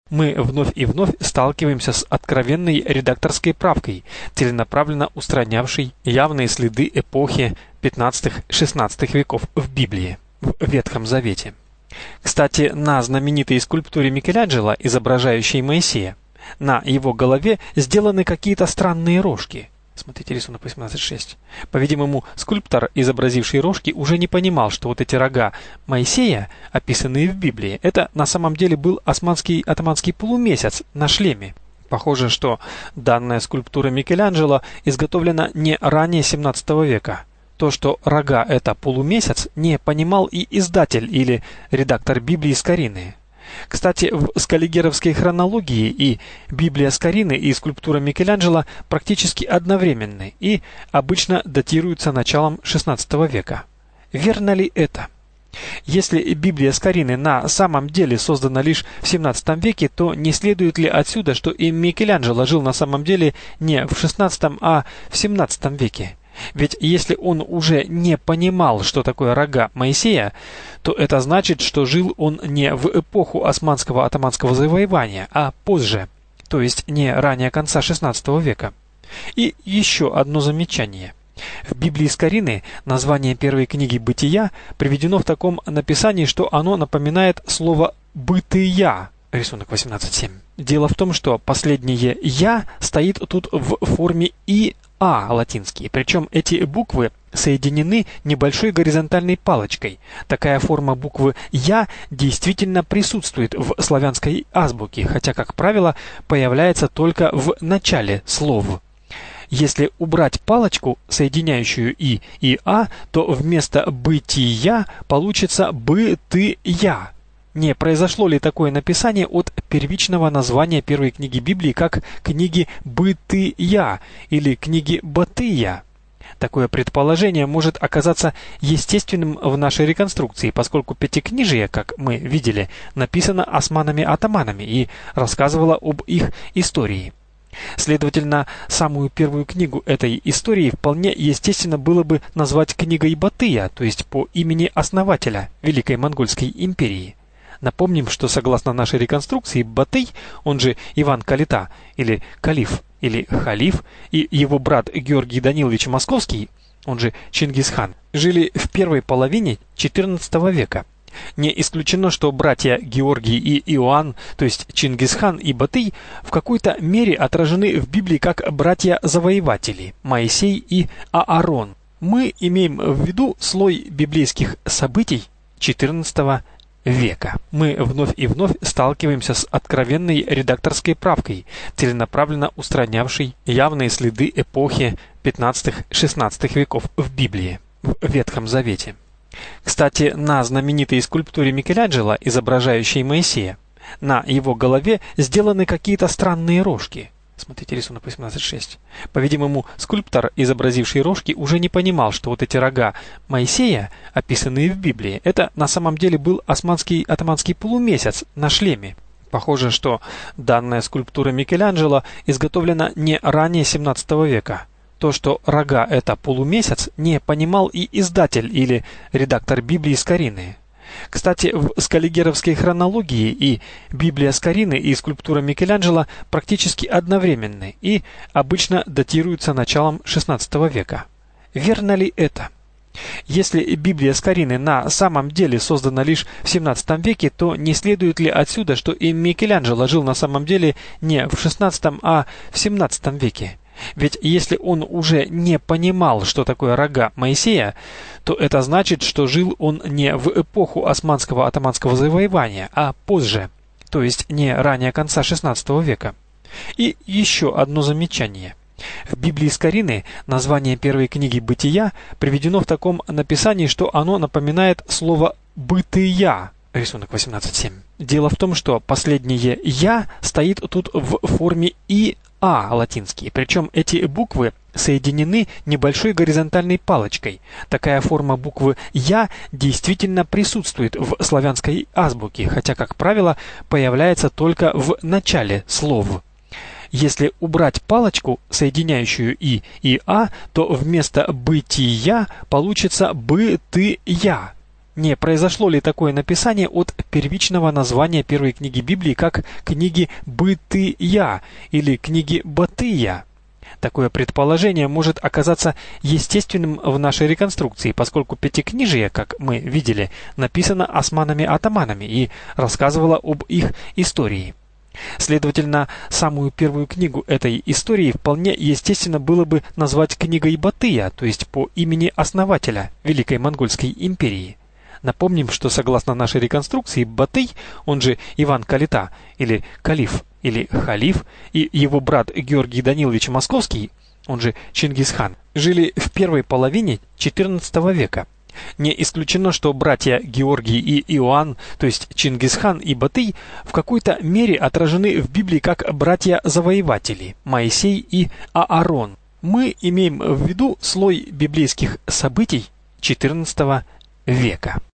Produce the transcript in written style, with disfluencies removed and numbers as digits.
Мы вновь и вновь сталкиваемся с откровенной редакторской правкой, целенаправленно устранявшей явные следы эпохи 15-16 веков в Библии, в Ветхом Завете. Кстати, на знаменитой скульптуре Микеланджело, изображающей Моисея, на его голове сделаны какие-то странные рожки. Смотрите рисунок 18.6. По-видимому, скульптор, изобразивший рожки, уже не понимал, что вот эти рога Моисея, описанные в Библии, это на самом деле был османский атаманский полумесяц на шлеме. Похоже, что данная скульптура Микеланджело изготовлена не ранее 17 века. То, что рога это полумесяц, не понимал и издатель или редактор Библии Скорины. Кстати, в скаллигеровской хронологии и Библия Скорины и скульптура Микеланджело практически одновременны и обычно датируются началом XVI века. Верно ли это? Если Библия Скорины на самом деле создана лишь в XVII веке, то не следует ли отсюда, что и Микеланджело жил на самом деле не в XVI, а в XVII веке? Ведь если он уже не понимал, что такое рога Моисея, то это значит, что жил он не в эпоху османского атаманского завоевания, а позже, то есть не ранее конца XVI века. И еще одно замечание. В Библии Скорины название первой книги «Бытия» приведено в таком написании, что оно напоминает слово «бытия». Рисунок 18.7. Дело в том, что последнее «я» стоит тут в форме «и-а» латинский, причем эти буквы соединены небольшой горизонтальной палочкой. Такая форма буквы «я» действительно присутствует в славянской азбуке, хотя, как правило, появляется только в начале слов. Если убрать палочку, соединяющую «и» и «а», то вместо «бытия» получится «бытыя». Не произошло ли такое написание от первичного названия первой книги Библии как книги «Бытыя» или книги «Батыя»? Такое предположение может оказаться естественным в нашей реконструкции, поскольку Пятикнижие, как мы видели, написано османами-атаманами и рассказывало об их истории. Следовательно, самую первую книгу этой истории вполне естественно было бы назвать книгой Батыя, то есть по имени основателя Великой Монгольской империи. Напомним, что согласно нашей реконструкции, Батый, он же Иван Калита, или Калиф, или Халиф, и его брат Георгий Данилович Московский, он же Чингисхан, жили в первой половине XIV века. Не исключено, что братья Георгий и Иоанн, то есть Чингисхан и Батый, в какой-то мере отражены в Библии как братья-завоеватели Моисей и Аарон. Мы имеем в виду слой библейских событий XIV века. Мы вновь и вновь сталкиваемся с откровенной редакторской правкой, целенаправленно устранявшей явные следы эпохи 15-16 веков в Библии, в Ветхом Завете. Кстати, на знаменитой скульптуре Микеланджело, изображающей Моисея, на его голове сделаны какие-то странные рожки. Смотрите рисунок 18.6. По-видимому, скульптор, изобразивший рожки, уже не понимал, что вот эти рога Моисея, описанные в Библии, это на самом деле был османский атаманский полумесяц на шлеме. Похоже, что данная скульптура Микеланджело изготовлена не ранее 17 века. То, что рога это полумесяц, не понимал и издатель или редактор Библии Скорины. Кстати, в скаллигеровской хронологии и Библия Скорины и скульптура Микеланджело практически одновременны и обычно датируются началом XVI века. Верно ли это? Если Библия Скорины на самом деле создана лишь в XVII веке, то не следует ли отсюда, что и Микеланджело жил на самом деле не в XVI, а в XVII веке? Ведь если он уже не понимал, что такое рога Моисея, то это значит, что жил он не в эпоху османского атаманского завоевания, а позже, то есть не ранее конца XVI века. И еще одно замечание. В Библии Скорины название первой книги «Бытия» приведено в таком написании, что оно напоминает слово «бытыя». Рисунок 18.7. Дело в том, что последнее «я» стоит тут в форме «и-а» латинский, причем эти буквы соединены небольшой горизонтальной палочкой. Такая форма буквы «я» действительно присутствует в славянской азбуке, хотя, как правило, появляется только в начале слов. Если убрать палочку, соединяющую «и» и «а», то вместо «бытия» получится «бытыя». Не произошло ли такое написание от первичного названия первой книги Библии как книги Бытия или книги Батыя? Такое предположение может оказаться естественным в нашей реконструкции, поскольку Пятикнижие, как мы видели, написано османами-атаманами и рассказывало об их истории. Следовательно, самую первую книгу этой истории вполне естественно было бы назвать книгой Батыя, то есть по имени основателя Великой Монгольской империи. Напомним, что согласно нашей реконструкции, Батый, он же Иван Калита, или Калиф, или Халиф, и его брат Георгий Данилович Московский, он же Чингисхан, жили в первой половине XIV века. Не исключено, что братья Георгий и Иоанн, то есть Чингисхан и Батый, в какой-то мере отражены в Библии как братья-завоеватели Моисей и Аарон. Мы имеем в виду слой библейских событий XIV века.